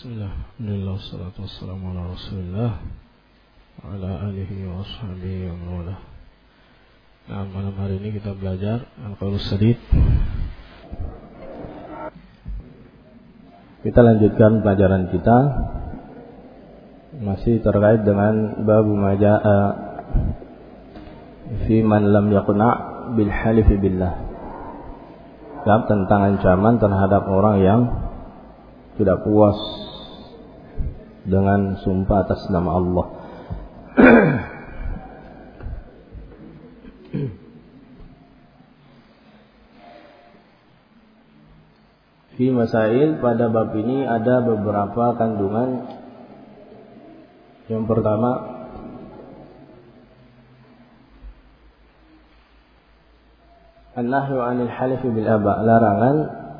Bismillah, alhamdulillah, wassalatu wassalamu ala rasulillah wa ala alihi wa ashabihi wa mawala. Nah, malam hari ini kita belajar Al-Qaulus Sadid. Kita lanjutkan pelajaran kita, masih terkait dengan babu maja'a fi man lam yaqna' bil halifi billah. Bab tentang ancaman terhadap orang yang tidak puas dengan sumpah atas nama Allah. Fi masail, pada bab ini ada beberapa kandungan. Yang pertama, an-nahyu 'anil halifi bil aba', larangan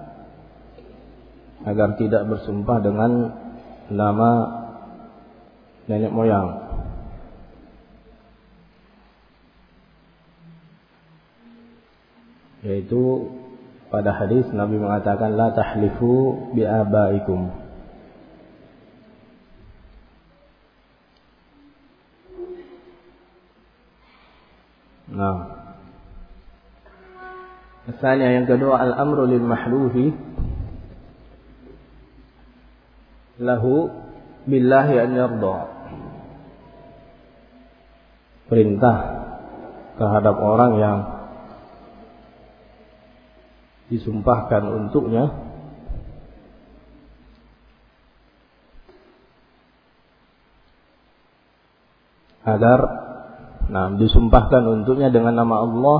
agar tidak bersumpah dengan nama nenek moyang. Yaitu pada hadis Nabi mengatakan la tahlifu bi abaikum. Nah, misalnya yang kedua, al-amru lil mahlufi lahu billahi an yarda. Perintah terhadap orang yang disumpahkan untuknya agar disumpahkan untuknya dengan nama Allah,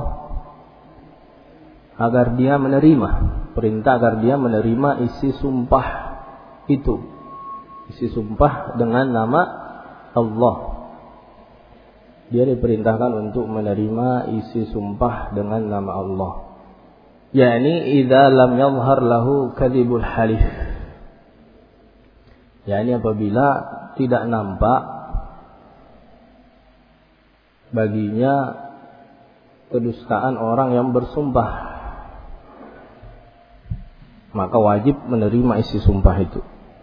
agar dia menerima, perintah agar dia menerima isi sumpah itu, isi sumpah dengan nama Allah. Dia diperintahkan untuk menerima isi sumpah dengan nama Allah. Yani idza lam yadhhar lahu kadzibul halif. Yani apabila tidak nampak baginya kedustaan orang yang bersumpah, maka wajib menerima isi sumpah itu.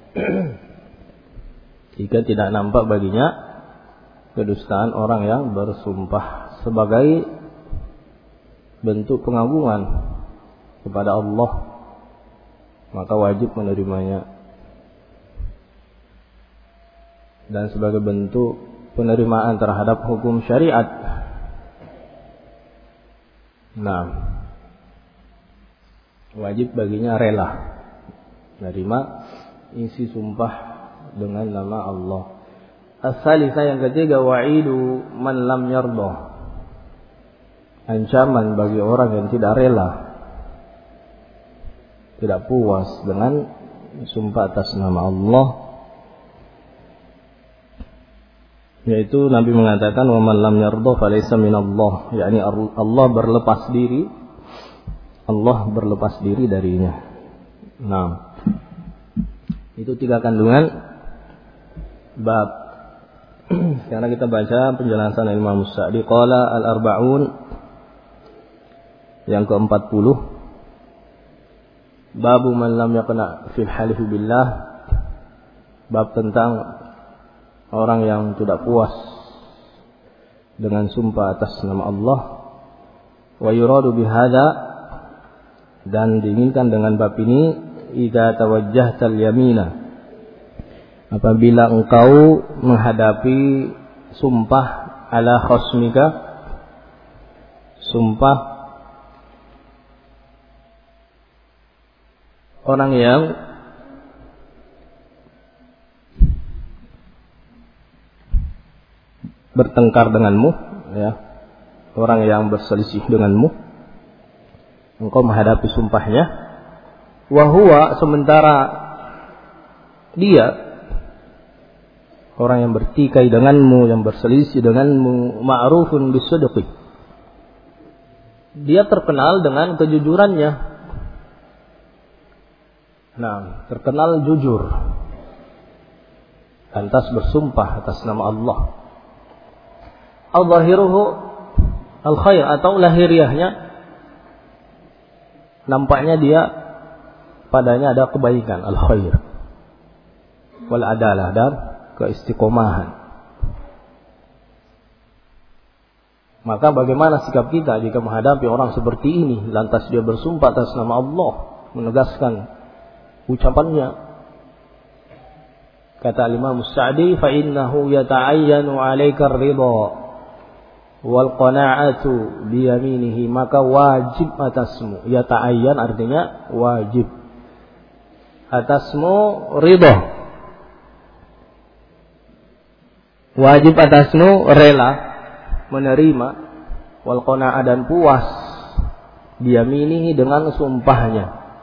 Jika tidak nampak baginya kedustaan orang yang bersumpah sebagai bentuk pengagungan kepada Allah, maka wajib menerimanya. Dan sebagai bentuk penerimaan terhadap hukum syariat, wajib baginya rela menerima isi sumpah dengan nama Allah. As-salisah, yang ketiga, wa'idu man lam yarda, ancaman bagi orang yang tidak rela, tidak puas dengan sumpah atas nama Allah. Yaitu Nabi mengatakan wa man lam yarda falaysa minallah, yakni Allah berlepas diri, Allah berlepas diri darinya. Nah, itu 3 kandungan bab. Sekarang kita baca penjelasan Imam Sa'di. Qala al-arba'un, yang ke-40, babu man lam yaqna fil halifi billah, bab tentang orang yang tidak puas dengan sumpah atas nama Allah. Wa yuradu bihadza, dan diinginkan dengan bab ini, idza tawajjahtal yamina, apabila engkau menghadapi sumpah ala khasmika, sumpah orang yang bertengkar denganmu, ya, orang yang berselisih denganmu, engkau menghadapi sumpahnya, wa huwa, sementara dia, orang yang bertikai denganmu, yang berselisih denganmu, ma'rufun bisidqi, dia terkenal dengan kejujurannya. Terkenal jujur, lantas bersumpah atas nama Allah. Al-zahiruhu al-khair, atau lahiriahnya nampaknya dia padanya ada kebaikan, al-khair. wal adalah, dan keistiqomahan. Maka bagaimana sikap kita jika menghadapi orang seperti ini, lantas dia bersumpah atas nama Allah, menegaskan ucapannya? Kata Imam Sa'di, fa innahu yata'ayyanu 'alaika ar-ridha wal qana'atu bi yaminihi, maka wajib atasmu. Yata'ayyan artinya wajib. Atasmu ridha. Wajib atasmu rela menerima, wal qana'ah dan puas, bi yaminihi dengan sumpahnya.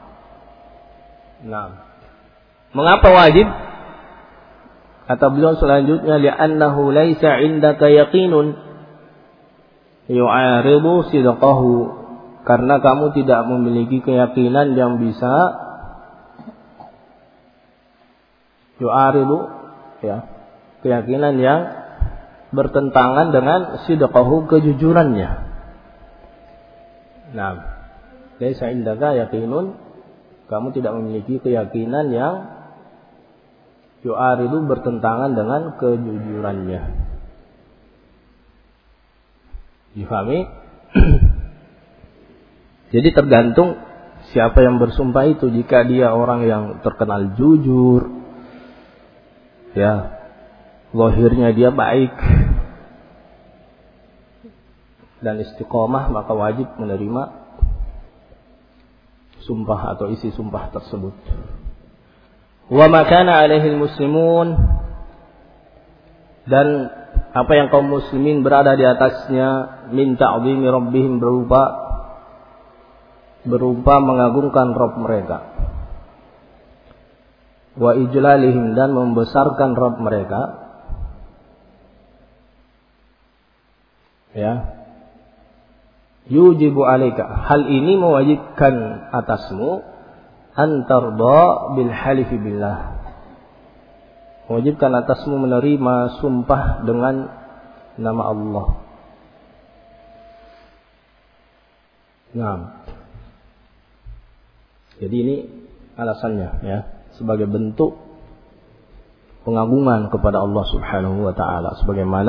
Nah, mengapa wajib? Kata beliau selanjutnya, li'annahu laisa 'indaka yaqinun yu'aridu sidqahu, karena kamu tidak memiliki keyakinan yang bisa yu'aridu, ya, keyakinan yang bertentangan dengan sidqahu, kejujurannya. Nah, laisa 'indaka yaqinun, kamu tidak memiliki keyakinan yang yu'aridu, bertentangan dengan kejujurannya. Difahami? Jadi tergantung siapa yang bersumpah itu. Jika dia orang yang terkenal jujur, ya, zahirnya dia baik dan istiqomah, maka wajib menerima sumpah atau isi sumpah tersebut. Wa ma kana alaihi muslimun, dan apa yang kaum muslimin berada di atasnya, min ta'zimi rabbihim, berupa mengagungkan Rabb mereka, wa ijlalihim, dan membesarkan Rabb mereka, ya, yujibu alaika, hal ini mewajibkan atasmu, antarda bil halifi billah, mewajibkan atasmu menerima sumpah dengan nama Allah. Nah, jadi ini alasannya, ya, sebagai bentuk pengagungan kepada Allah Subhanahu wa taala, sebagaimana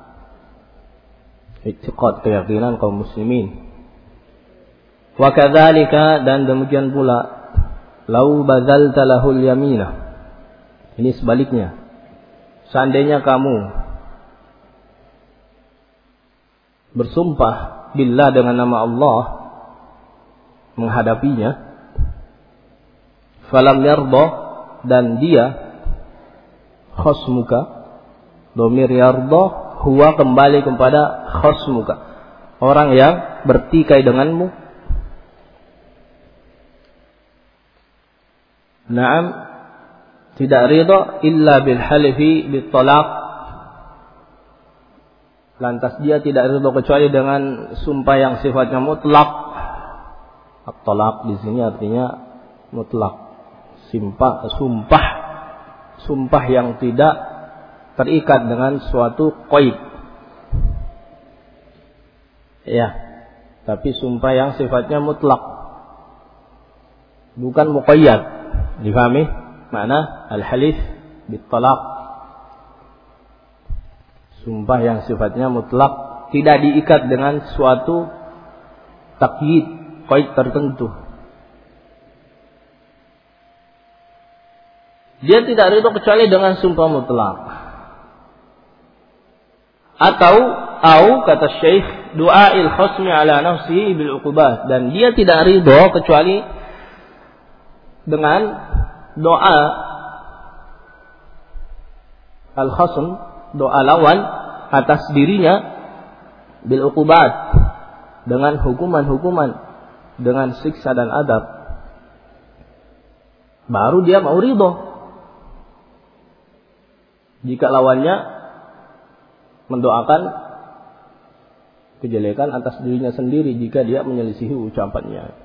i'tiqad, keyakinan kaum muslimin. Wa kadzalika, dan demikian pula, lau bazalta lahul yaminah, ini sebaliknya, seandainya kamu bersumpah billah dengan nama Allah menghadapinya, falam yarda, dan dia khasmuka, domir yarda huwa kembali kepada khasmuka, orang yang bertikai denganmu. Naam, tidak ridha illa bil halifi bit talaq, lantas dia tidak ridha kecuali dengan sumpah yang sifatnya mutlak. At-talaq di sini artinya mutlak, sumpah yang tidak terikat dengan suatu qaid, ya, tapi sumpah yang sifatnya mutlak, bukan muqayyad. Difahami makna al-halif bit-talaq? Sumpah yang sifatnya mutlak, tidak diikat dengan suatu taqyid, qaid tertentu. Dia tidak ridha kecuali dengan sumpah mutlak. Atau kata Syekh, du'ail khasmi ala nafsihi bil uqubat, dan dia tidak ridha kecuali dengan doa al-khasm, doa lawan atas dirinya, bil uqubat, dengan hukuman-hukuman, dengan siksa dan adab, baru dia mau ridho. Jika lawannya mendoakan kejelekan atas dirinya sendiri, jika dia menyelisihi ucapannya.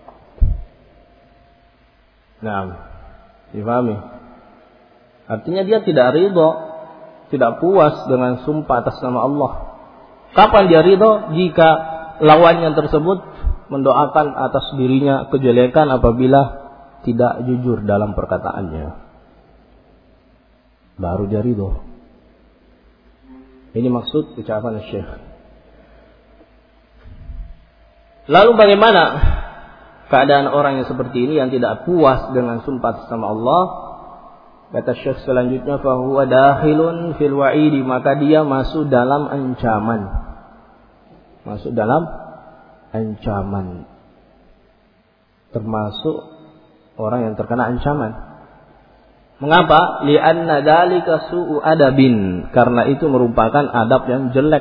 Nah, difahami? Artinya dia tidak ridho, tidak puas dengan sumpah atas nama Allah. Kapan dia ridho? Jika lawannya tersebut mendoakan atas dirinya kejelekan apabila tidak jujur dalam perkataannya. baru dia ridho. Ini maksud ucapan Syekh. Lalu bagaimana keadaan orang yang seperti ini yang tidak puas dengan sumpah sama Allah? Kata Syekh selanjutnya, fahuwa dakhilun fil wa'idi, maka dia masuk dalam ancaman. Masuk dalam ancaman. Termasuk orang yang terkena ancaman. Mengapa? Li'anna dzalika su'u adabin, karena itu merupakan adab yang jelek.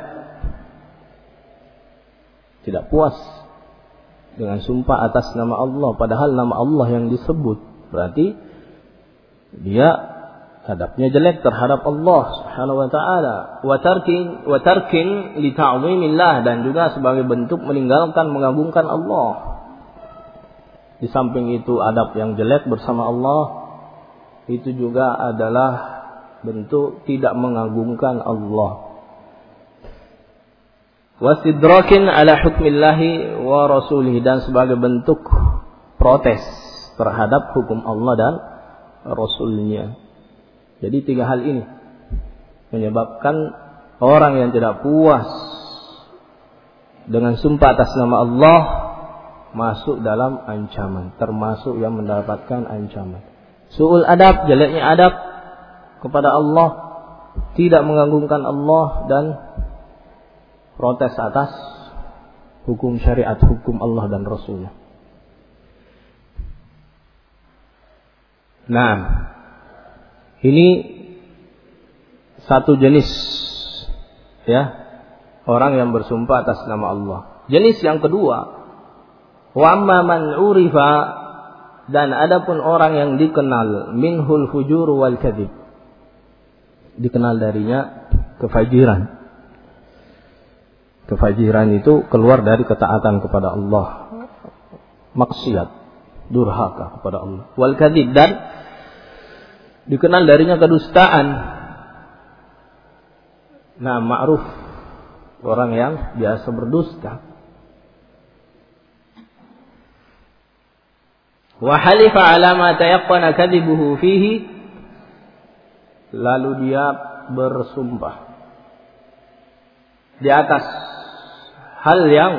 Tidak puas dengan sumpah atas nama Allah, padahal nama Allah yang disebut. Berarti dia adabnya jelek terhadap Allah Subhanahu wa taala. Wa tarkin li ta'zimillah, dan juga sebagai bentuk meninggalkan mengagungkan Allah. Di samping itu adab yang jelek bersama Allah itu juga adalah bentuk tidak mengagungkan Allah. Wasidrakin ala hukmillahi wa rasulih, dan sebagai bentuk protes terhadap hukum Allah dan Rasulnya. Jadi 3 hal ini menyebabkan orang yang tidak puas dengan sumpah atas nama Allah masuk dalam ancaman, termasuk yang mendapatkan ancaman. Su'ul adab, jeleknya adab kepada Allah, tidak mengagungkan Allah, dan protes atas hukum syariat, hukum Allah dan Rasulnya. Nah, ini satu jenis ya, orang yang bersumpah atas nama Allah. Jenis yang kedua, wa amma man urifa, dan adapun orang yang dikenal minhul fujur wal kadzib, dikenal darinya kefajiran. Kefajiran itu keluar dari ketaatan kepada Allah, maksiat, durhaka kepada Allah. Wal kadzib, dan dikenal darinya kedustaan. Nah, ma'ruf, orang yang biasa berdusta. Wa halifa ala ma tayaqqana kadhibuhu fihi, lalu dia bersumpah di atas hal yang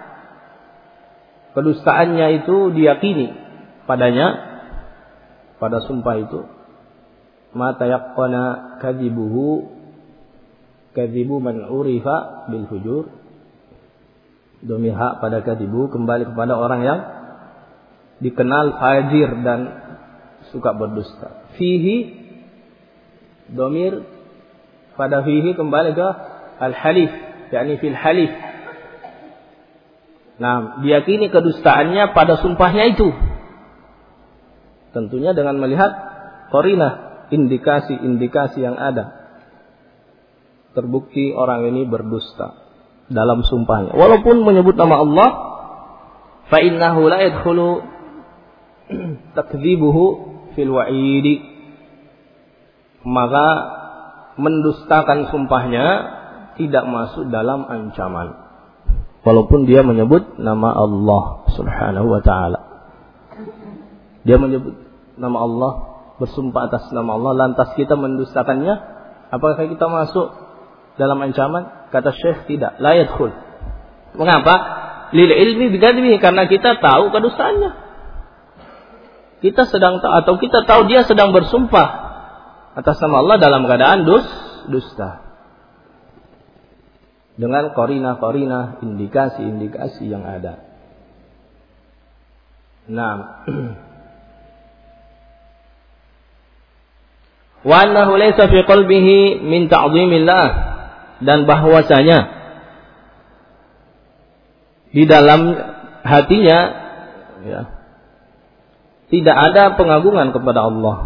kedustaannya itu diyakini padanya, pada sumpah itu. Ma tayaqqana kadhibuhu, kadhibu man urifa bil fujur, dhamir ha pada kadhibu kembali kepada orang yang dikenal fajir dan suka berdusta. Fihi, dhamir pada fihi kembali ke al-halif, yakni fil halif. Nah, diyakini kedustaannya pada sumpahnya itu. Tentunya dengan melihat qarinah, indikasi-indikasi yang ada. Terbukti orang ini berdusta dalam sumpahnya. Walaupun menyebut nama Allah, fa innahu la yadkhulu takdzibuhu fil wa'idi, maka mendustakan sumpahnya tidak masuk dalam ancaman. Walaupun dia menyebut nama Allah Subhanahu wa ta'ala. Dia menyebut nama Allah, bersumpah atas nama Allah, lantas kita mendustakannya, apakah kita masuk dalam ancaman? Kata Syekh, tidak, la yadkhul. Mengapa? Lil ilmi bikadzbihi, karena kita tahu kedustaannya. Kita sedang tahu, atau kita tahu dia sedang bersumpah atas nama Allah dalam keadaan dusta. Dengan qarinah-qarinah, indikasi-indikasi yang ada. Nah, wa annahu laysa fi qalbihi min ta'zimillah, dan bahwasanya di dalam hatinya ya, tidak ada pengagungan kepada Allah.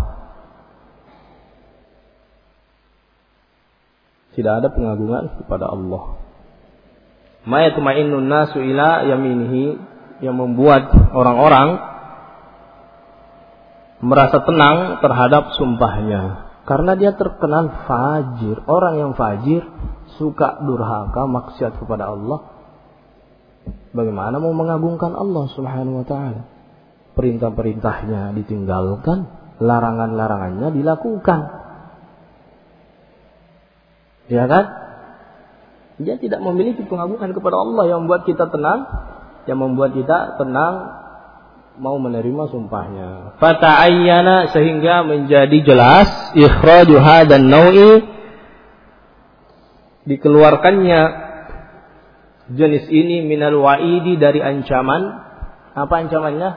Tidak ada pengagungan kepada Allah. Ma yatma'innun nasu ila yaminihi, yang membuat orang-orang merasa tenang terhadap sumpahnya, karena dia terkenal fajir. Orang yang fajir, suka durhaka, maksiat kepada Allah, bagaimana mau mengagungkan Allah Subhanahu wa ta'ala? Perintah-perintahnya ditinggalkan, larangan-larangannya dilakukan. Ya kan? Dia tidak memiliki pengagungan kepada Allah yang membuat kita tenang, mau menerima sumpahnya. Fata'ayyana, sehingga menjadi jelas ikhraju hadan nau'i, dikeluarkannya jenis ini minal wa'idi, dari ancaman. Apa ancamannya?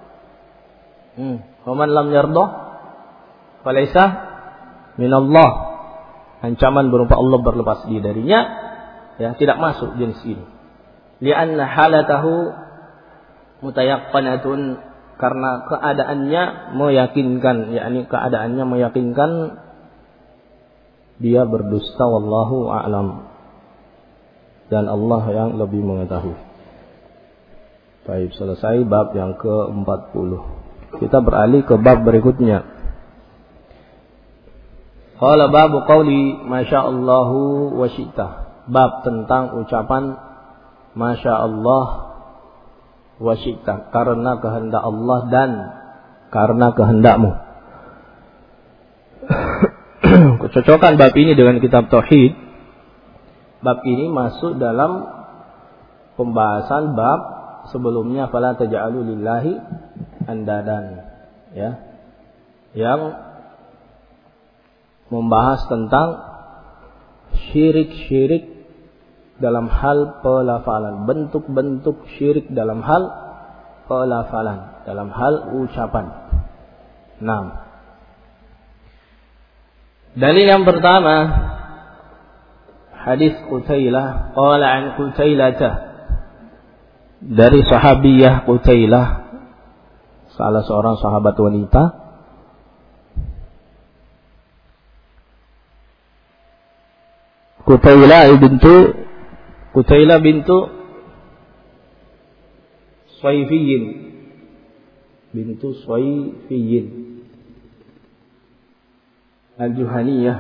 Waman lam yardah falaysa minallah. Ancaman berupa Allah berlepas diri darinya, ya, tidak masuk jenis ini. Li'anna halatahu mutayaqqanatun, karena keadaannya meyakinkan, yakni keadaannya meyakinkan dia berdusta, wallahu a'lam, dan Allah yang lebih mengetahui. Baik, selesai bab yang ke-40. Kita beralih ke bab berikutnya. Qala babu qauli masyaallahu wa syi'ta. Bab tentang ucapan masyaallah wa syi'ta, karena kehendak Allah dan karena kehendakmu. Kecocokan bab ini dengan kitab tauhid. Bab ini masuk dalam pembahasan bab sebelumnya, fala taj'alu lillahi andadan, ya, yang membahas tentang syirik-syirik dalam hal pelafalan, bentuk-bentuk syirik dalam hal pelafalan, dalam hal ucapan. Nah, dalil yang pertama, hadis Qutailah, qala an Qutailata, dari sahabiyah Qutailah, salah seorang sahabat wanita. Qutailah bintu Suwaifiyin, Al-Juhaniyah,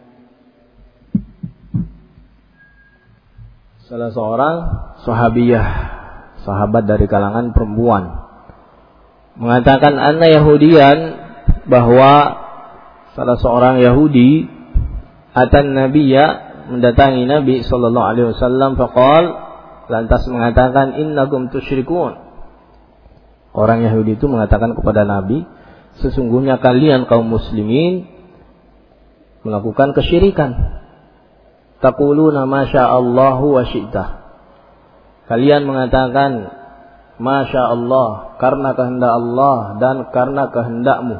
salah seorang sahabiyah, sahabat dari kalangan perempuan, mengatakan anna Yahudian, bahwa salah seorang Yahudi atan nabiyya, mendatangi Nabi sallallahu alaihi wasallam, faqal, lantas mengatakan innakum tusyrikun. Orang Yahudi itu mengatakan kepada Nabi, sesungguhnya kalian kaum muslimin melakukan kesyirikan. Taquluna masyaallahu wa syi'ta. Kalian mengatakan masya Allah, karena kehendak Allah dan karena kehendakmu.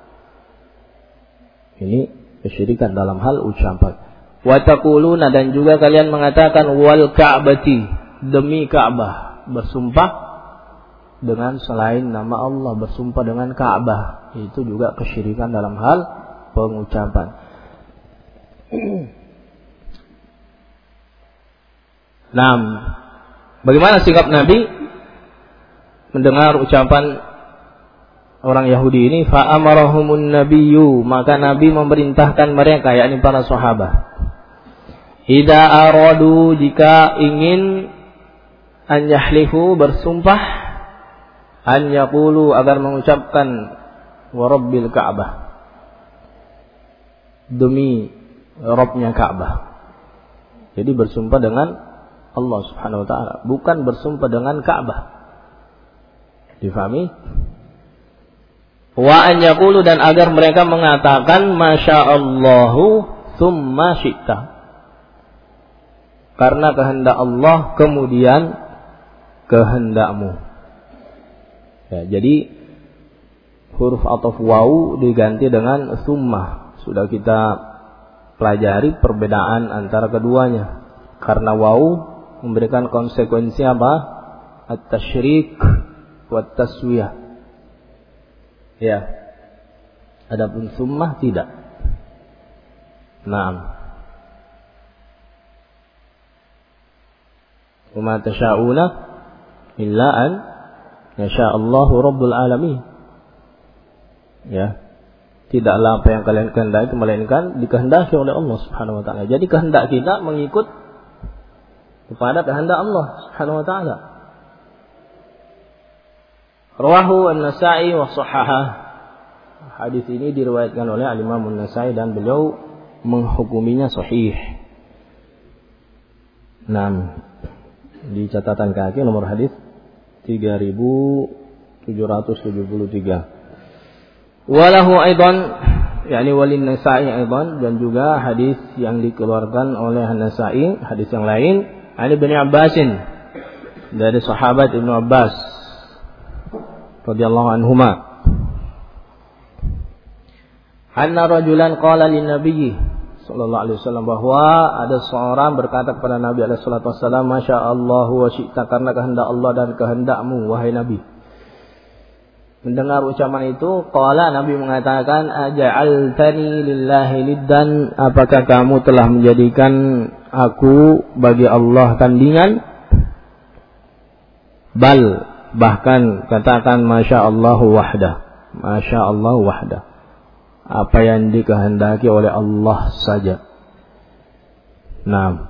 Ini kesyirikan dalam hal ucapan. Wa taquluna, dan juga kalian mengatakan wal ka'bati, demi Ka'bah, bersumpah dengan selain nama Allah, bersumpah dengan Ka'bah. Itu juga kesyirikan dalam hal pengucapan. Nah, bagaimana sikap Nabi mendengar ucapan orang Yahudi ini? Fa amarahumun nabiyyu, maka Nabi memerintahkan mereka, yakni para sahabat, idza aradu, jika ingin, an yahlifu, bersumpah, an yaqulu, agar mengucapkan wa rabbil Ka'bah, demi Rabbnya Ka'bah. Jadi bersumpah dengan Allah Subhanahu wa taala, bukan bersumpah dengan Ka'bah. Difahami? Wa an yaqulu, dan agar mereka mengatakan masyaallahu tsumma syi'ta, karena kehendak Allah kemudian kehendakmu. Ya, jadi huruf ataf wawu diganti dengan summa. Sudah kita pelajari perbedaan antara keduanya. Karena wawu memberikan konsekuensi apa? At-tasyrik wa taswiyah. Ya. Adapun summa tidak. Naam. Wa ma tasha'una illa an yasha'allahu rabbul alamin. Ya. Tidaklah apa yang kalian kehendaki melainkan dikehendaki oleh Allah Subhanahu wa taala. Jadi kehendak kita mengikut kepada kehendak Allah Subhanahu wa taala. Rawahu An-Nasa'i wa shahhaha. Hadis ini diriwayatkan oleh Al-Imam An-Nasa'i dan beliau menghukuminya sahih. Nah, di catatan kaki nomor hadis 3773. Walahu aidan, yakni walin Nasa'i aidan, dan juga hadis yang dikeluarkan oleh An-Nasa'i, hadis yang lain, Ali bin Abbasin, dari sahabat Ibnu Abbas radhiyallahu anhuma. Anna rajulan qala lin nabiyyi sallallahu alaihi wasallam, bahwa ada seorang berkata kepada Nabi alaihi salatu wasallam, masyaallah wa syi'ta, karena kehendak Allah dan kehendakmu wahai Nabi. Mendengar ucapan itu, qala, Nabi mengatakan, aja'altani lillahi liddan, apakah kamu telah menjadikan aku bagi Allah tandingan? Bal, bahkan katakan masyaallah wahdah, masyaallah wahdah, apa yang dikehendaki oleh Allah saja. Nah,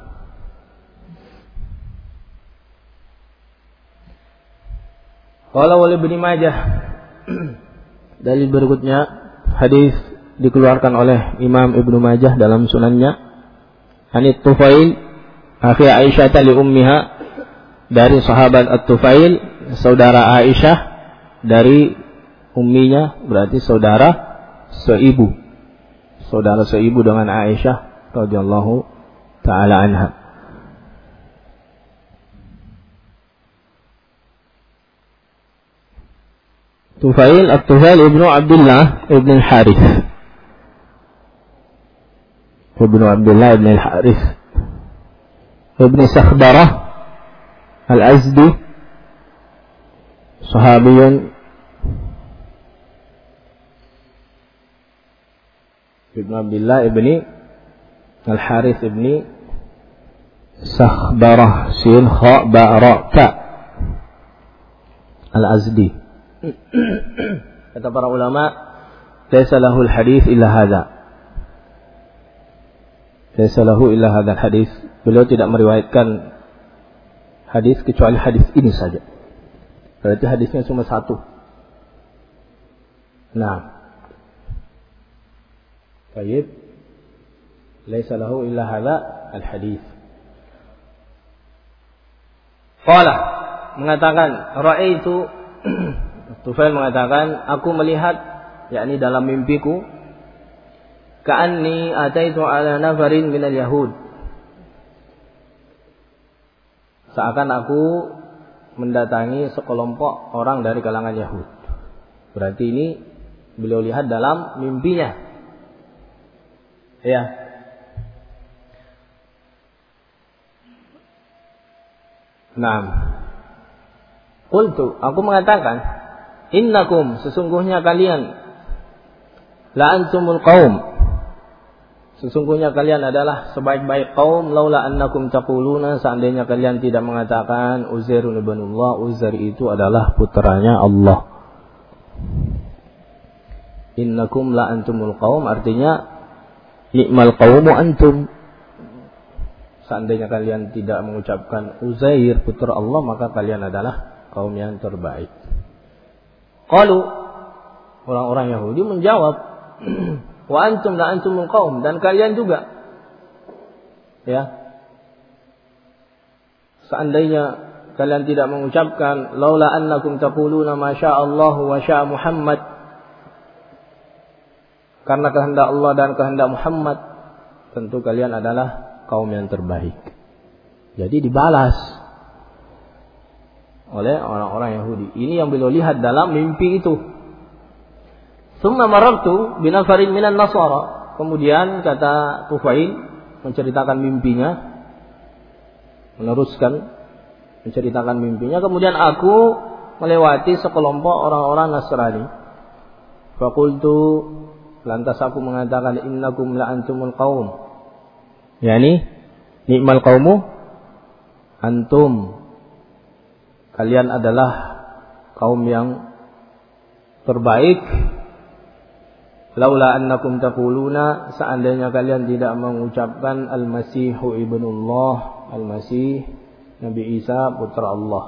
qala wal Ibnu Majah, dalil berikutnya hadis dikeluarkan oleh Imam Ibnu Majah dalam sunannya, Anit Tufail akhi Aisyah li ummiha, dari sahabat At-Tufail, saudara Aisyah dari umminya, berarti saudara seibu dengan Aisyah radhiyallahu taala anha. Tufail, At-Tufail ibnu Abdullah ibn al-Harith, ibnu Abdullah ibn al-Harith ibn Sakhbarah al-Azdi, sahabiyun ibn Abdullah ibn al-Harith ibn Sakhbarah, sin kha ba ra ta al-Azdi. Kata para ulama, laisa lahu al-hadis illa hadza, laisa lahu illa hadza al-hadis, beliau tidak meriwayatkan hadis kecuali hadis ini saja, berarti hadisnya cuma satu. Nah, baik, laisa lahu illa hadza al-hadis. Qala, mengatakan, ra'aitu, Tufail mengatakan, aku melihat, yakni dalam mimpiku, ka'anni ataitu ala nafarin minal yahud, seakan aku mendatangi sekelompok orang dari kalangan Yahud. Berarti ini beliau lihat dalam mimpinya. Ya. Nah, qultu, aku mengatakan, innakum, sesungguhnya kalian, la antumul qaum, sesungguhnya kalian adalah sebaik-baik kaum, laula annakum taquluna, seandainya kalian tidak mengatakan Uzairun ibnullah, Uzair itu adalah putranya Allah. Innakum la antumul qaum, artinya ni'mal qaumu antum, seandainya kalian tidak mengucapkan Uzair putra Allah, maka kalian adalah kaum yang terbaik. Qalu, orang-orang Yahudi menjawab, wa antum la antumul qaum, dan kalian juga. Ya. Seandainya kalian tidak mengucapkan laula annakum taquluna ma syaa Allah wa syaa Muhammad, karena kehendak Allah dan kehendak Muhammad, tentu kalian adalah kaum yang terbaik. Jadi dibalas oleh orang-orang Yahudi. Ini yang beliau lihat dalam mimpi itu. Tsumma marartu binafarin minan nasara. Kemudian kata Tufail menceritakan mimpinya, meneruskan menceritakan mimpinya. Kemudian aku melewati sekelompok orang-orang Nasrani. Faqultu, lantas aku mengatakan, innakum la antumul qaum, yakni ni'mal qaumu antum, kalian adalah kaum yang terbaik. Laula annakum taquluna, seandainya kalian tidak mengucapkan Al-Masihu ibnullah, Al-Masih Nabi Isa putra Allah.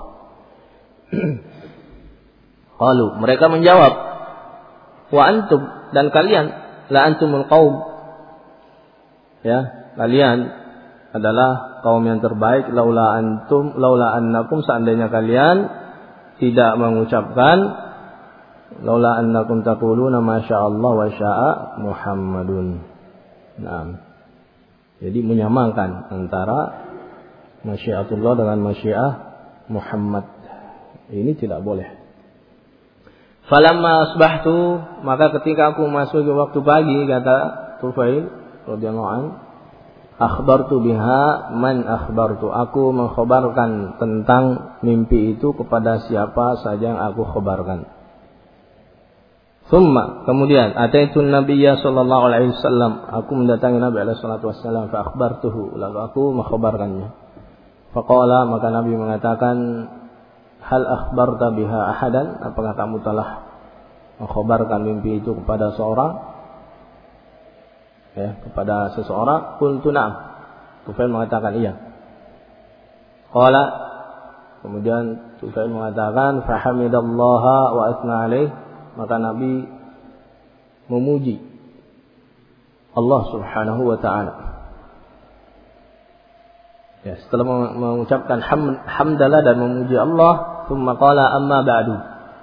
Qalu, mereka menjawab, wa antum, dan kalian, la antumul qaum, ya, kalian adalah kaum yang terbaik. Laula annakum, seandainya kalian tidak mengucapkan laula annakum taquluna ma sya'allah wa sya'a Muhammadun. Nah, jadi menyamakan antara masyiatullah dengan masyiah Muhammad. Ini tidak boleh. Falamma asbahtu, maka ketika aku masuk ke waktu pagi, kata Tufail radhiyallahu anhu, akhbartu biha man akhbartu, aku mengkhabarkan tentang mimpi itu kepada siapa saja yang aku khabarkan. Thumma, kemudian ataitun nabiyya sallallahu alaihi wasallam, aku mendatangi Nabi alaihi salatu wasallam, fa akhbartuhu, lalu aku mengkhabarkannya. Faqala, maka Nabi mengatakan, hal akhbarta biha ahadan, apakah kamu telah mengkhabarkan mimpi itu kepada seorang? Ya, kepada seseorang. Qultu na'am. Tufail mengatakan iya. Qala, kemudian Tufail mengatakan, fa hamidallaha wa athna alaih, maka Nabi memuji Allah Subhanahu wa ta'ala. Ya, setelah mengucapkan hamdalah dan memuji Allah, thumma qala amma ba'du,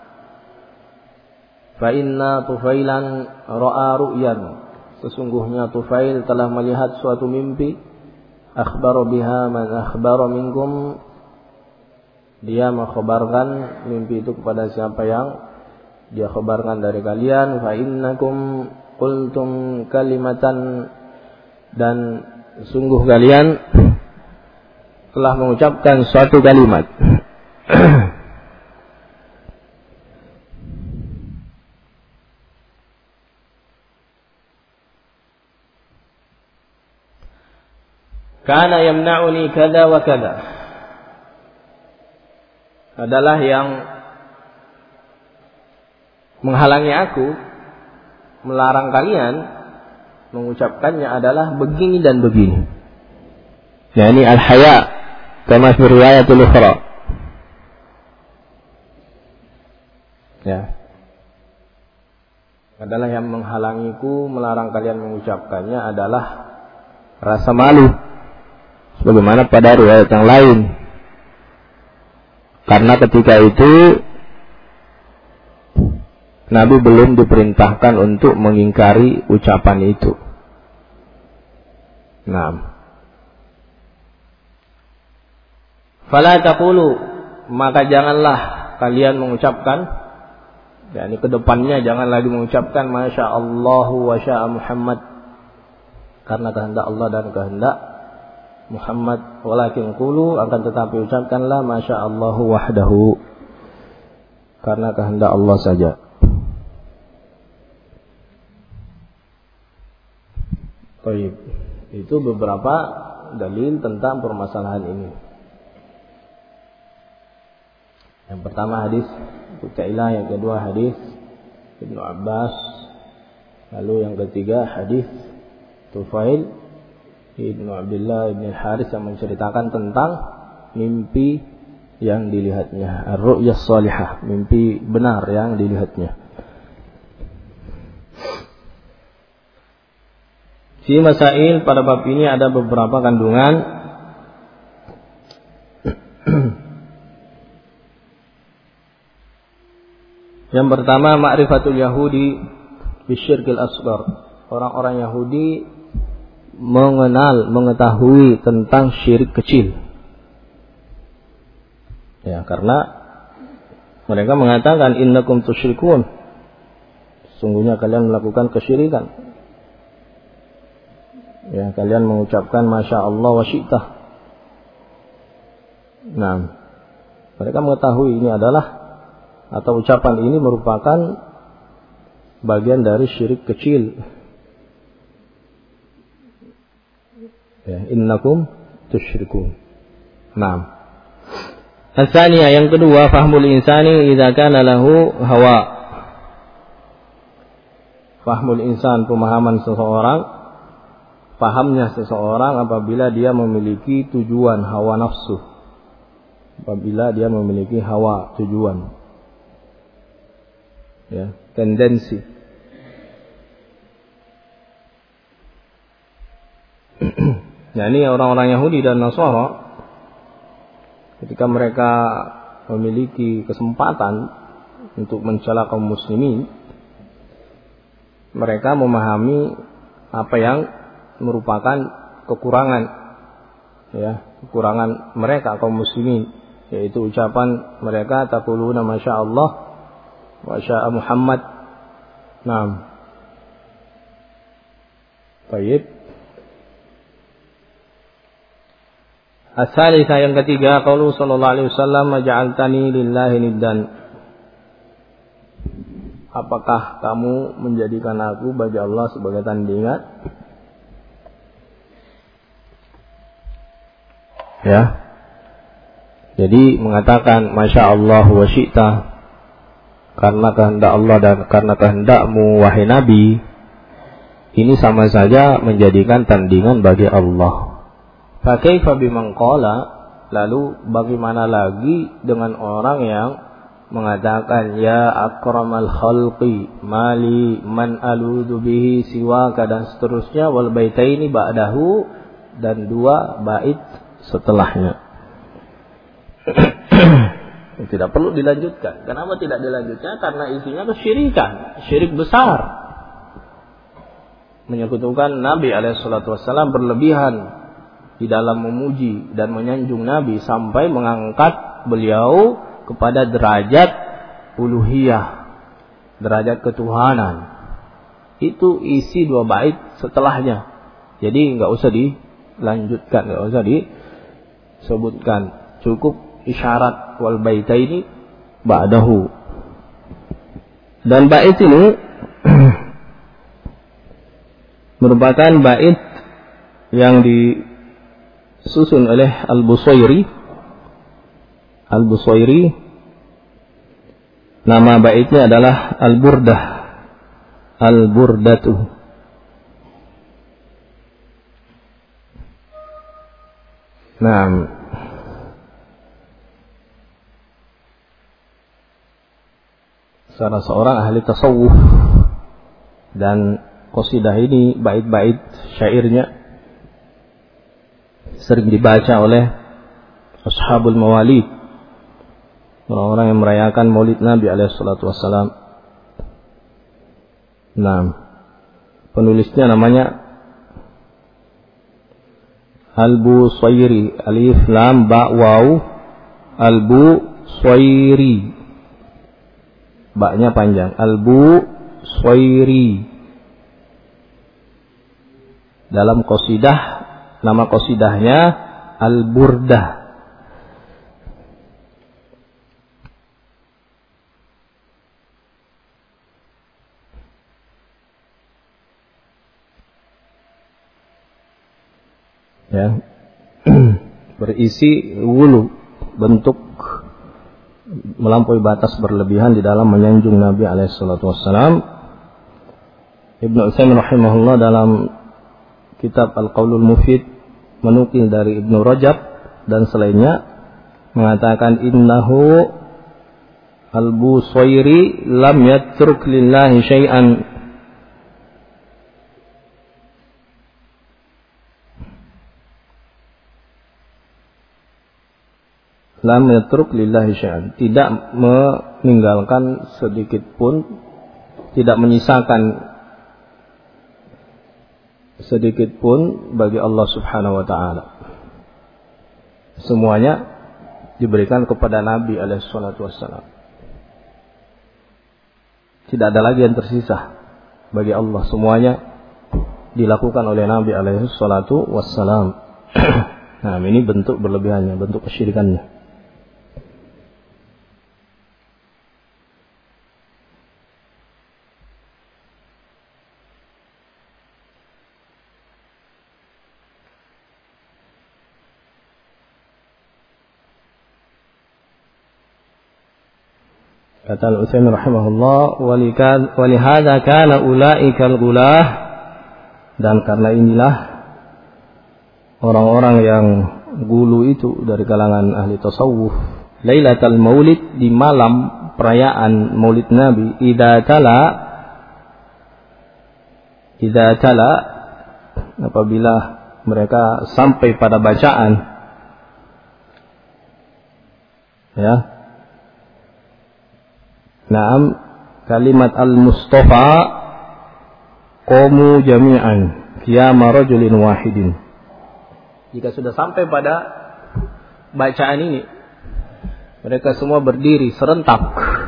fa inna Tufailan ra'a ru'yan, sesungguhnya Tufail telah melihat suatu mimpi, akhbara biha man akhbara minkum, dia mengkhabarkan mimpi itu kepada siapa yang dia khabarkan dari kalian. Fa innakum qultum kalimatan, dan sungguh kalian telah mengucapkan suatu kalimat. Kana yamna'uni kada wa kada, adalah yang menghalangi aku, melarang kalian mengucapkannya adalah begini dan begini. Yani al-haya kama fi riwayatul ukhra. Ya. Adalah yang menghalangiku, melarang kalian mengucapkannya adalah rasa malu, sebagaimana pada riwayat yang lain. Karena ketika itu Nabi belum diperintahkan untuk mengingkari ucapan itu. Nah, fala taqulu, maka janganlah kalian mengucapkan, yakni kedepannya jangan lagi mengucapkan masya Allah wa sya'a Muhammad, karena kehendak Allah dan kehendak Muhammad. Walakin qulu, akan tetapi ucapkanlah masya Allah wahdahu, karena kehendak Allah saja. Baik, itu beberapa dalil tentang permasalahan ini. Yang pertama hadis Bukailah, yang kedua hadis Ibnu Abbas, lalu yang ketiga hadis Tufail Ibnu Abdullah Ibn Haris yang menceritakan tentang mimpi yang dilihatnya, ar-ru'yah salihah, mimpi benar yang dilihatnya. Di masail pada bab ini ada beberapa kandungan. Yang pertama, ma'rifatul Yahudi bisyirkil asghar. Orang-orang Yahudi mengetahui tentang syirik kecil. Ya, karena mereka mengatakan innakum tusyrikun, sungguhnya kalian melakukan kesyirikan. Ya, kalian mengucapkan masya Allah wa syi'tah. Nah, mereka mengetahui ini adalah, atau ucapan ini merupakan bagian dari syirik kecil. Ya, innakum tusyrikun. Nah, as-saniyah, yang kedua, fahmul insani idza kana lahu hawa. Fahmul insan, pemahaman seseorang, pahamnya seseorang apabila dia memiliki tujuan hawa nafsu, apabila dia memiliki hawa tujuan, ya, tendensi. Nah, ini orang-orang Yahudi dan Nasara ketika mereka memiliki kesempatan untuk mencela kaum muslimin, mereka memahami apa yang merupakan kekurangan, ya, kekurangan mereka kaum muslimin, yaitu ucapan mereka taquluna masya Allah wa syaa Muhammad. Naam. Baik. As-salisa, yang ketiga, qaulu sallallahu alaihi wasallam ja'altani lillahi niddan. Apakah kamu menjadikan aku bagi Allah sebagai tandingan? Ya. Jadi mengatakan masya Allah wa syi'ta, karena kehendak Allah dan karena kehendakmu wahai Nabi, ini sama saja menjadikan tandingan bagi Allah. Fakaifa biman qala, lalu bagaimana lagi dengan orang yang mengatakan ya akramal khalqi mali man aludu bihi siwaka, dan seterusnya, wal baitaini ba'dahu, dan 2 bait setelahnya. Tidak perlu dilanjutkan. Kenapa tidak dilanjutkan? Karena isinya kesyirikan, syirik besar. Menyekutukan Nabi SAW berlebihan di dalam memuji dan menyanjung Nabi sampai mengangkat beliau kepada derajat uluhiyah, derajat ketuhanan. Itu isi 2 bait setelahnya. Jadi enggak usah dilanjutkan, enggak usah disebutkan. Cukup isyarat wal baitaini ba'dahu. Dan bait ini merupakan bait yang disusun oleh Al-Busairi. Al-Busairi, nama baitnya adalah Al-Burdah, Al-Burdatu. Nah, salah seorang ahli tasawuf, dan qasidah ini, bait-bait syairnya sering dibaca oleh ashabul mawalid, orang-orang yang merayakan maulid Nabi SAW. Nah, penulisnya namanya Al-Busairi, alif lam ba waw, Al-Busairi, ba-nya panjang, Al-Busairi. Dalam qasidah, nama qasidahnya Al-Burdah. Ya. Berisi wulu, bentuk melampaui batas berlebihan di dalam menyanjung Nabi SAW. Ibnu Utsaimin rahimahullah dalam kitab Al-Qaulul Mufid menukil dari Ibnu Rajab dan selainnya mengatakan innahu Al-Busairi lam yatruk lillahi syai'an. Lam yatruk lillahi syai'an, tidak meninggalkan sedikit pun, tidak menyisakan sedikit pun bagi Allah Subhanahu wa ta'ala. Semuanya diberikan kepada Nabi SAW. Tidak ada lagi yang tersisa bagi Allah, semuanya dilakukan oleh Nabi SAW. Nah, ini bentuk berlebihannya, bentuk kesyirikannya. Kata Al-Utsaimin rahimahullah, walihada kana ulaikal gulah, dan karena inilah orang-orang yang gulu itu dari kalangan ahli tasawuf, Lailatul Maulid, di malam perayaan Maulid Nabi, idza tala, apabila mereka sampai pada bacaan, ya, naam, kalimat al-Mustafa qamu jami'an qiyama rajulin wahidin. Jika sudah sampai pada bacaan ini, mereka semua berdiri serentak.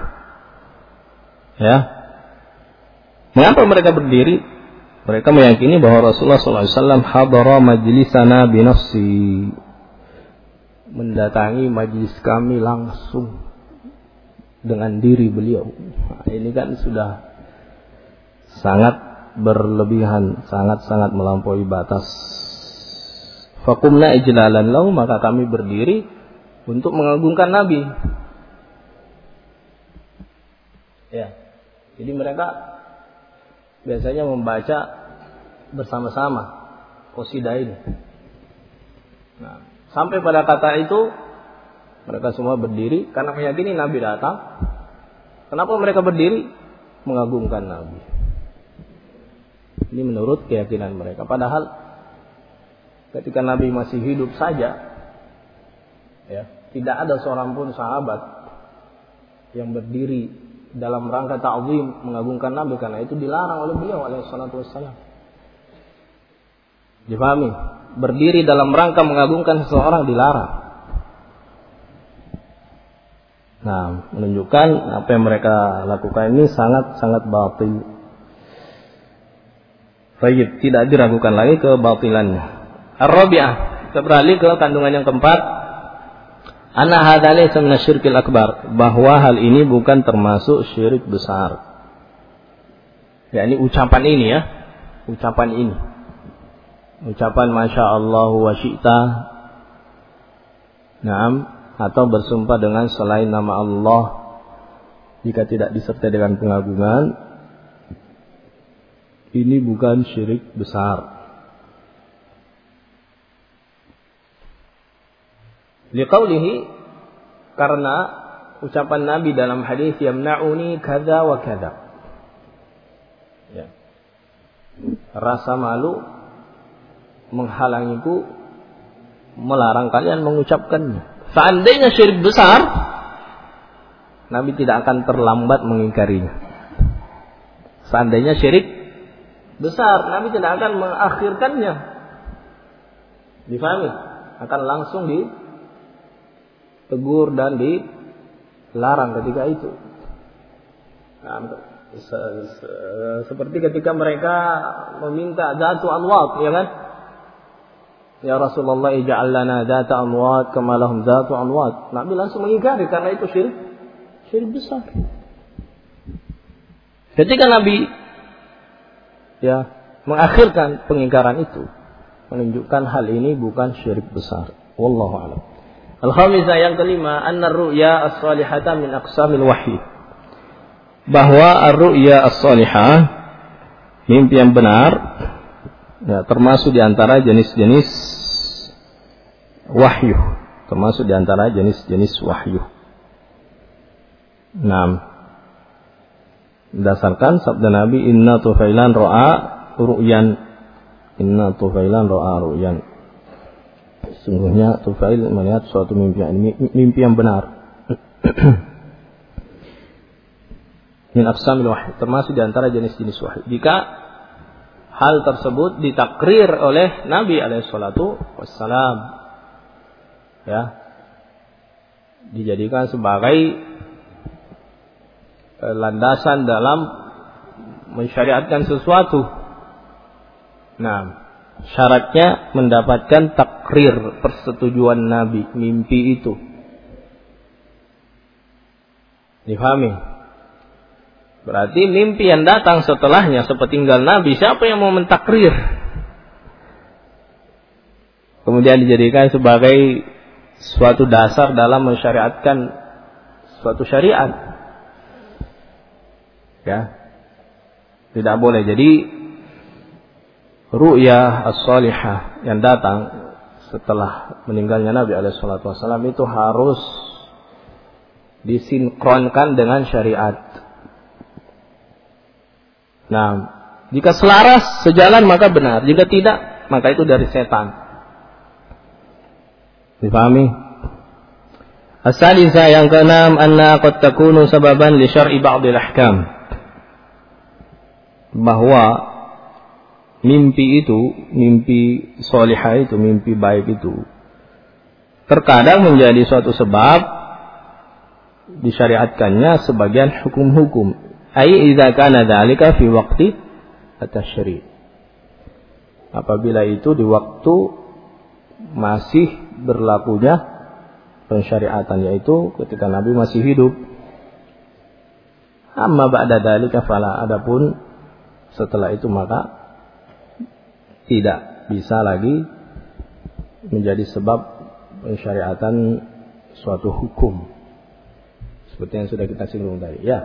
Ya. Mengapa mereka berdiri? Mereka meyakini bahwa Rasulullah SAW hadara majlisana binafsi, mendatangi majlis kami langsung dengan diri beliau. Nah, ini kan sudah sangat berlebihan, sangat-sangat melampaui batas. Faqumna ijlalan lahu, maka kami berdiri untuk mengagungkan Nabi. Ya. Jadi mereka biasanya membaca bersama-sama qasidah ini. Nah, sampai pada kata itu mereka semua berdiri karena meyakini Nabi datang. Kenapa mereka berdiri? Mengagungkan Nabi. Ini menurut keyakinan mereka. Padahal ketika Nabi masih hidup saja, ya, tidak ada seorang pun sahabat yang berdiri dalam rangka ta'zim mengagungkan Nabi, karena itu dilarang oleh beliau alaihi salatu wassalam. Dipahami? Berdiri dalam rangka mengagungkan seseorang dilarang. Nah, menunjukkan apa yang mereka lakukan ini sangat-sangat batil. Baik, tidak diragukan lagi kebatilannya. Ar-Rabi'ah, kita beralih ke kandungan yang keempat. Anna hadza laysa min asyirkil akbar, bahwa hal ini bukan termasuk syirik besar. Ya, ini ucapan ini ya. Ucapan ini. Ucapan masya Allah wa syi'ta. Naam, atau bersumpah dengan selain nama Allah jika tidak disertai dengan pengagungan, ini bukan syirik besar. Liqaulihi, karena ucapan Nabi dalam hadis yamna'uni kadza wa kadza. Ya. Rasa malu menghalangiku melarang kalian mengucapkannya. Seandainya syirik besar, Nabi tidak akan terlambat mengingkarinya. Seandainya syirik besar, Nabi tidak akan mengakhirkannya. Difahami? Akan langsung ditegur dan dilarang ketika itu. Nah, seperti ketika mereka meminta Dzatu Anwat, ya kan? Ya Rasulullah, ij'al lana dzata anwat kama lahum dzatu anwat. Nabi langsung mengingkari karena itu syirik besar. Ketika Nabi ya mengakhirkan pengingkaran itu, menunjukkan hal ini bukan syirik besar. Wallahu a'lam. Al-khamisah, yang kelima, anna ar-ru'ya as-salihata min aqsamil wahyi. Bahwa ar-ru'ya as-salihah, mimpi yang benar, ya, termasuk di antara jenis-jenis wahyu, termasuk di antara jenis-jenis wahyu. Nah, berdasarkan sabda Nabi, inna tufailan ra'a ru'yan, inna tufailan ra'a ru'yan. Sungguhnya Tufail melihat suatu mimpi yang benar. Min aqsamil wahyu, termasuk di antara jenis-jenis wahyu. Jika hal tersebut ditakrir oleh Nabi alaihi salatu wassalam, ya, dijadikan sebagai landasan dalam mensyariatkan sesuatu. Nah, syaratnya mendapatkan takrir, persetujuan Nabi, mimpi itu. Difahami? Berarti mimpi yang datang setelahnya sepeninggal Nabi, siapa yang mau mentakrir? Kemudian dijadikan sebagai suatu dasar dalam mensyariatkan suatu syariat. Ya. Tidak boleh. Jadi ru'ya as-salihah yang datang setelah meninggalnya Nabi alaihi salatu wasallam itu harus disinkronkan dengan syariat. Nah, jika selaras sejalan maka benar, jika tidak maka itu dari setan. Dipahami? As-sadisah, yang keenam, anna qad takunu sababan li syar'i ba'dil ahkam. Bahwa mimpi itu, mimpi salihah itu, mimpi baik itu terkadang menjadi suatu sebab disyariatkannya sebagian hukum-hukum. Ai idza kana dzalika fi waqti at-tasyri'. Apabila itu di waktu masih berlakunya pensyariatan, yaitu ketika Nabi masih hidup. Amma ba'da dzalika fala, adapun setelah itu maka tidak bisa lagi menjadi sebab pensyariatan suatu hukum, seperti yang sudah kita singgung tadi, ya.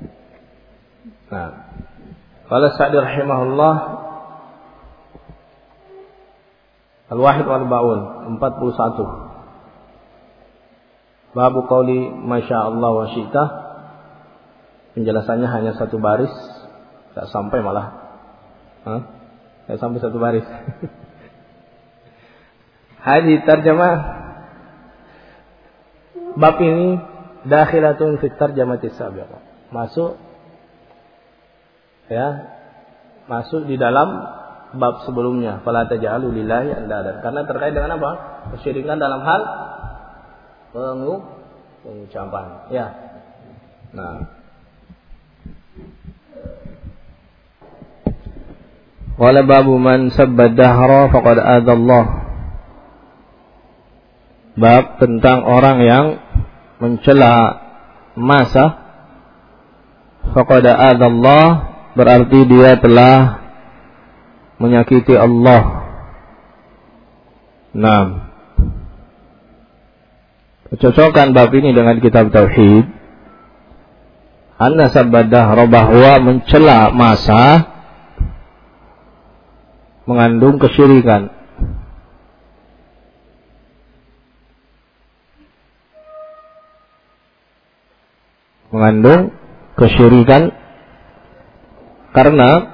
Nah, qala Sa'di rahimahullah, Al-Wahid wal Ba'un 41. Babu qauli masya Allah wa syi'ta. Penjelasannya hanya satu baris, tidak sampai malah. Tidak sampai satu baris. Hadis tarjamah bab ini dakhilatun fi tarjamati sabiqah. Masuk di dalam bab sebelumnya, fala taj'alu lillahi andadan. Karena terkait dengan apa? Kesyirikan dalam hal pengucapan. Ya. Nah. Wala babu man sabba dahra faqad adallah. Bab tentang orang yang mencela masa, faqad adallah, berarti dia telah menyakiti Allah. Nah, cocokkan bab ini dengan kitab tauhid. Anna sabbadah, bahwa mencela masa mengandung kesyirikan. Mengandung kesyirikan karena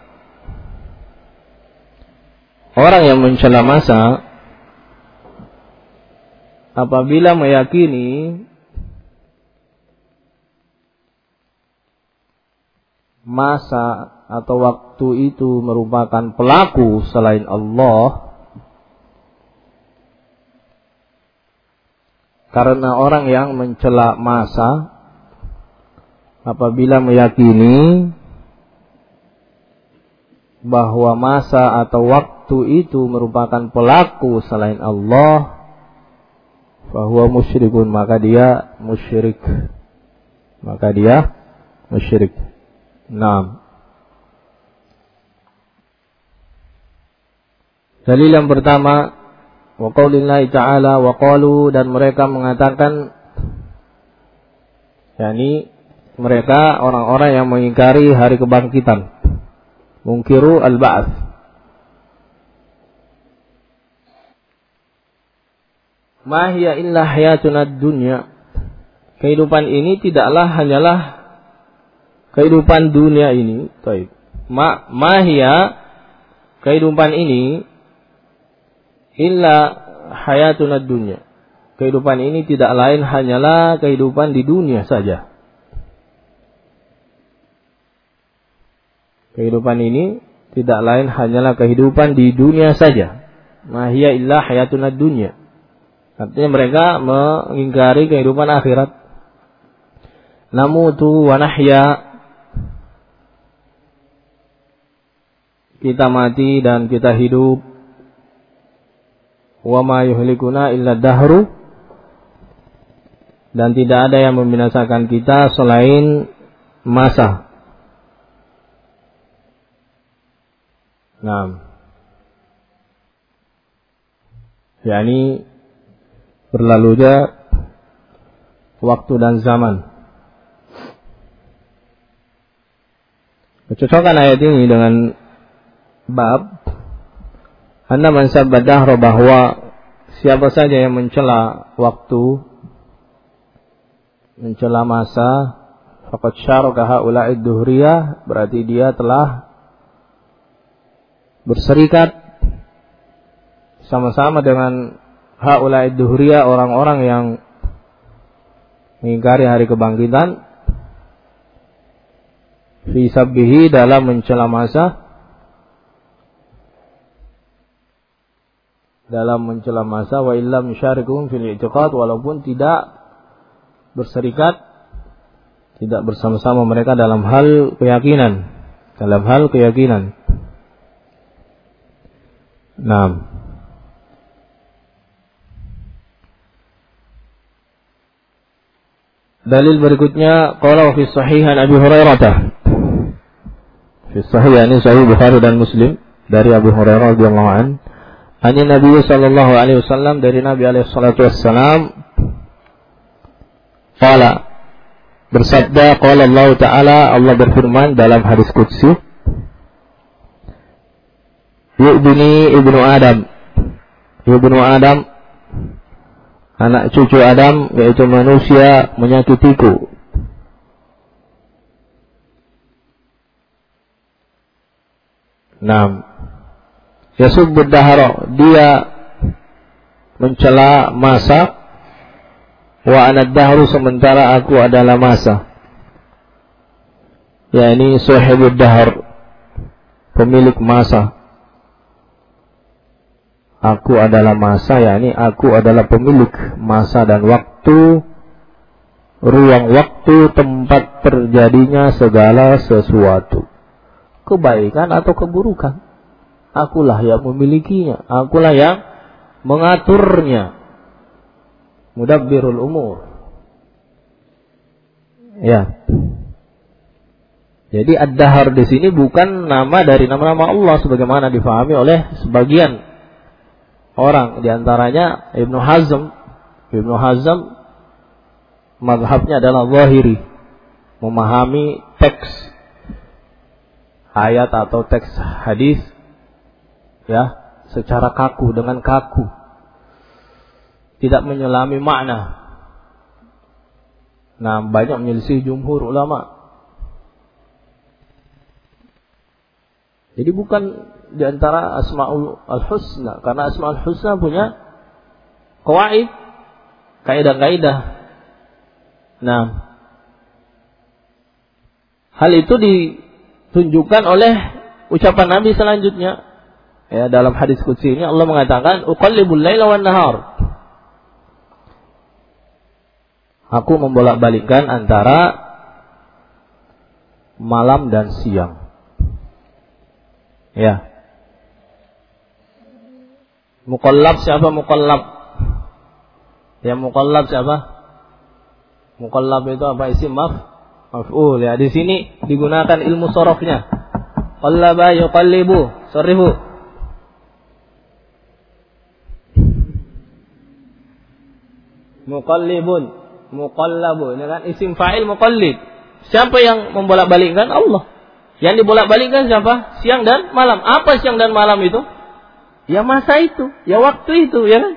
orang yang mencela masa apabila meyakini masa atau waktu itu merupakan pelaku selain Allah, karena orang yang mencela masa apabila meyakini bahwa masa atau waktu itu merupakan pelaku selain Allah, fahuwa musyrikun, maka dia musyrik. Nah, dalil yang pertama, wa qaulillahi ta'ala wa qalu, dan mereka mengatakan, yakni mereka orang-orang yang mengingkari hari kebangkitan, mungkiru al-ba'ats. Ma hiya illa hayatuna dunya. Kehidupan ini tidaklah hanyalah kehidupan dunia ini. Baik. Ma hiya, kehidupan ini illa hayatuna dunya. Kehidupan ini tidak lain hanyalah kehidupan di dunia saja. Kehidupan ini tidak lain hanyalah kehidupan di dunia saja. Ma hiya illa hayatuna dunya. Artinya mereka mengingkari kehidupan akhirat. Namutu wa nahya, kita mati dan kita hidup. Wa ma yuhlikuna illa dahru, dan tidak ada yang membinasakan kita selain masa. Nah, yakni berlalunya waktu dan zaman. Kecocokkan ayat ini dengan bab anna man sabba dahra, bahwa siapa saja yang mencela waktu, mencela masa, faqad syaraka haula'i duhriyah, berarti dia telah berserikat sama-sama dengan haula'i duhriyah, orang-orang yang mengingkari hari kebangkitan, fi sabbihi, dalam mencela masa, wa illam syarikum fil i'tiqad, walaupun tidak berserikat, tidak bersama-sama mereka dalam hal keyakinan, Nah, dalil berikutnya, qala fi sahih an Abi Hurairah, fi sahih, yani sahih Bukhari dan Muslim, dari Abu Hurairah radhiyallahu anhu, ani Nabi sallallahu alaihi wasallam, dari Nabi alaihi salatu wassalam, qala, bersabda, qala Allah Ta'ala, Allah berfirman dalam hadis qudsi, yu'bini ibnu Adam, anak cucu Adam, yaitu manusia, menyakitiku. Naam. Yasubbud dahara, dia mencela masa, wa ana dahru, sementara aku adalah masa. yakni sahibud dahr, pemilik masa. Aku adalah masa, yakni aku adalah pemilik masa dan waktu, ruang waktu, tempat terjadinya segala sesuatu, kebaikan atau keburukan. Akulah yang memilikinya, akulah yang mengaturnya. Mudabbirul umur. Ya. Jadi ad-dahr di sini bukan nama dari nama-nama Allah sebagaimana difahami oleh sebagian orang, di antaranya Ibnu Hazm. Ibnu Hazm mazhabnya adalah zahiri, memahami teks ayat atau teks hadis ya secara kaku, dengan kaku, tidak menyelami makna. Nah, banyak menyelisih jumhur ulama. Jadi bukan di antara Asmaul Husna, karena Asmaul Husna punya qawaid, kaidah-kaidah. Nah, hal itu ditunjukkan oleh ucapan Nabi selanjutnya. Ya, dalam hadis qudsi ini Allah mengatakan, uqallibul laila wan nahar. Aku membolak-balikkan antara malam dan siang. Ya. Muqallab siapa muqallab? Ya, muqallab siapa? Muqallab itu apa? Isim maf'ul. Ya, di sini digunakan ilmu sorofnya. Qallaba yuqallibu, sorifu. Muqallibun, muqallabu, ini kan isim fa'il muqallib. Siapa yang membolak-balikkan? Allah. Yang dibolak-balikkan siapa? Siang dan malam. Apa siang dan malam itu? Ya masa itu, ya waktu itu, ya kan?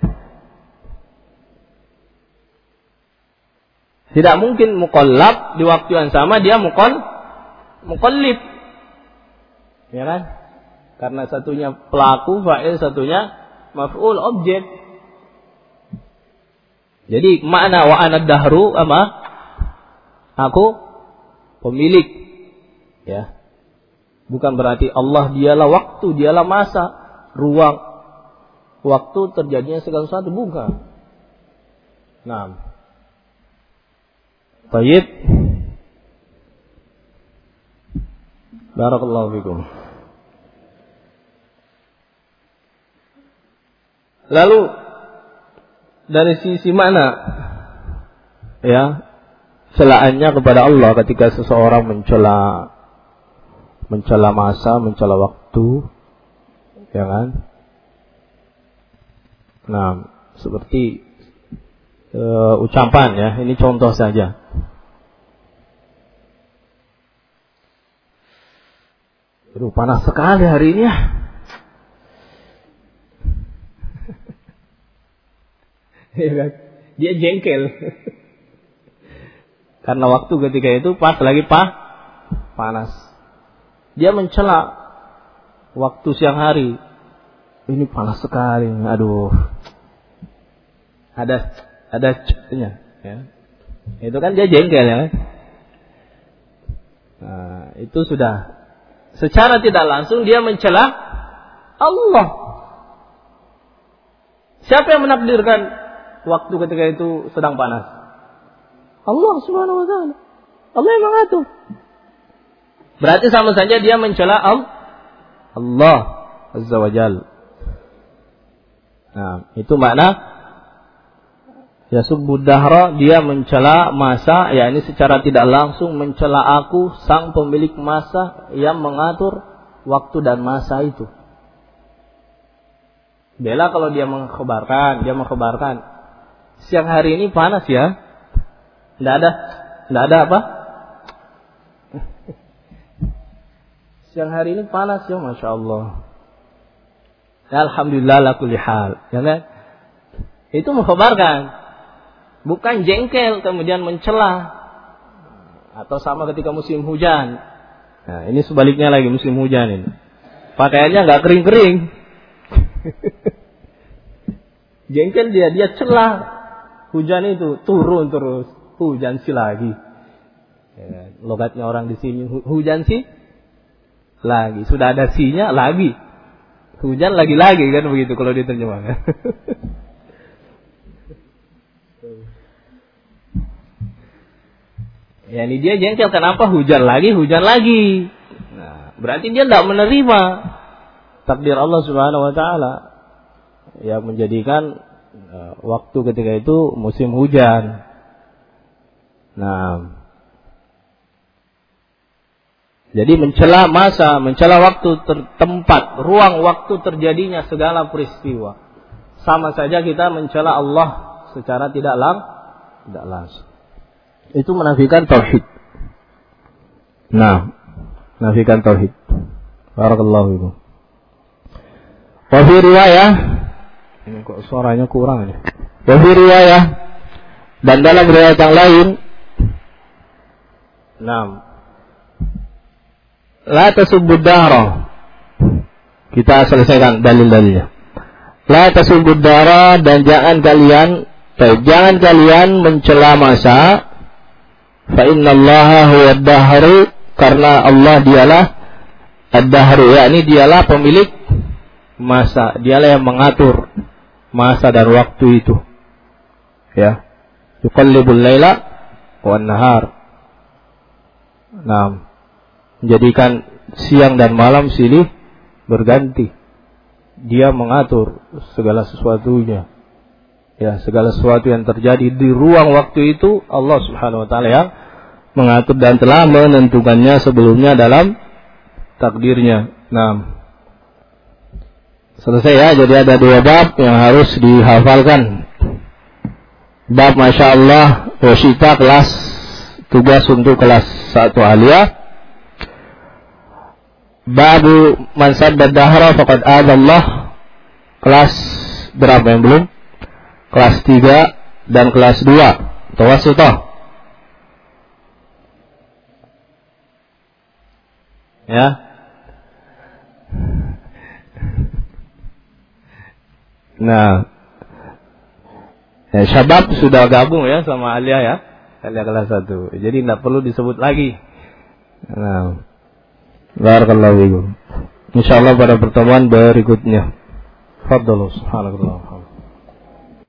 Tidak mungkin muqallab di waktu yang sama dia muqallib. Ya kan? Karena satunya pelaku fa'il, satunya maf'ul objek. Jadi makna wa ana dahru apa? Aku pemilik. Ya. Bukan berarti Allah dialah waktu, dialah masa, ruang waktu terjadinya segala sesuatu, bukan. Nah. Baik. Barakallahu fikum. Lalu dari sisi mana ya celaannya kepada Allah ketika seseorang mencela masa, mencela waktu, ya kan? Nah, seperti ucapan ya, ini contoh saja. Aduh, panas sekali hari ini ya. Dia jengkel karena waktu ketika itu pas lagi panas. Dia mencela waktu siang hari, ini panas sekali. Aduh. Ada c-nya, ya. Itu kan dia jengkel ya. Nah, itu sudah secara tidak langsung dia mencela Allah. Siapa yang menakdirkan waktu ketika itu sedang panas? Allah Subhanahu wa taala. Allah yang mengatur. Berarti sama saja dia mencela Allah Azza wa Jalla. Nah, itu makna yasubbu dahra, dia mencela masa, yakni secara tidak langsung mencela aku, sang pemilik masa yang mengatur waktu dan masa itu. Bela kalau dia mengkhabarkan siang hari ini panas ya. Enggak ada apa? Siang hari ini panas ya, Masya Allah. Alhamdulillah ala kulli hal. Ya kan? Itu mengkhabarkan. Bukan jengkel kemudian mencela. Atau sama ketika musim hujan. Nah, ini sebaliknya lagi musim hujan ini. Pakaiannya nggak kering-kering. Jengkel dia cela. Hujan itu turun terus. Hujan sih lagi. Ya, logatnya orang di sini hujan sih lagi. Sudah ada sinya lagi. Hujan lagi-lagi kan begitu kalau diterjemahkan. Ya, ini dia jengkel, kenapa hujan lagi? Nah, berarti dia tidak menerima takdir Allah Subhanahu wa taala yang menjadikan waktu ketika itu musim hujan. Nah, jadi mencela masa, mencela waktu, tempat, ruang waktu terjadinya segala peristiwa. Sama saja kita mencela Allah secara tidak langsung. Itu menafikan tauhid. Nah, menafikan tauhid. Barakallahu fikum. Wa fi riwayah, ini kok suaranya kurang ini. Wa fi riwayah, dan dalam riwayat yang lain, la tasubbu dahra. Kita selesaikan dalil-dalilnya. La tasubbu dahra, dan jangan kalian mencela masa. Fa innallaha huwa ad-dahru, karena Allah dialah ad-dahru, yakni dialah pemilik masa, dialah yang mengatur masa dan waktu itu. Ya. Yuqallibul laila wan nahar. Nah, menjadikan siang dan malam silih berganti. Dia mengatur segala sesuatunya. Ya, segala sesuatu yang terjadi di ruang waktu itu Allah Subhanahu wa taala yang mengatur dan telah menentukannya sebelumnya dalam takdirnya. Nah, selesai ya. Jadi ada 2 bab yang harus dihafalkan. Bab Masya Allah wasyita, kelas tugas untuk kelas 1 aliyah. Babu man sabda dahra faqad adallah, kelas berapa yang belum? Kelas 3 dan kelas 2 tawassutah. Ya. Nah, ya, Syabab sudah gabung ya sama Alia ya. Alia kelas 1. Jadi tidak perlu disebut lagi. Nah, barakallahu fikum. Insyaallah pada pertemuan berikutnya. Fadhlu subhanallahi.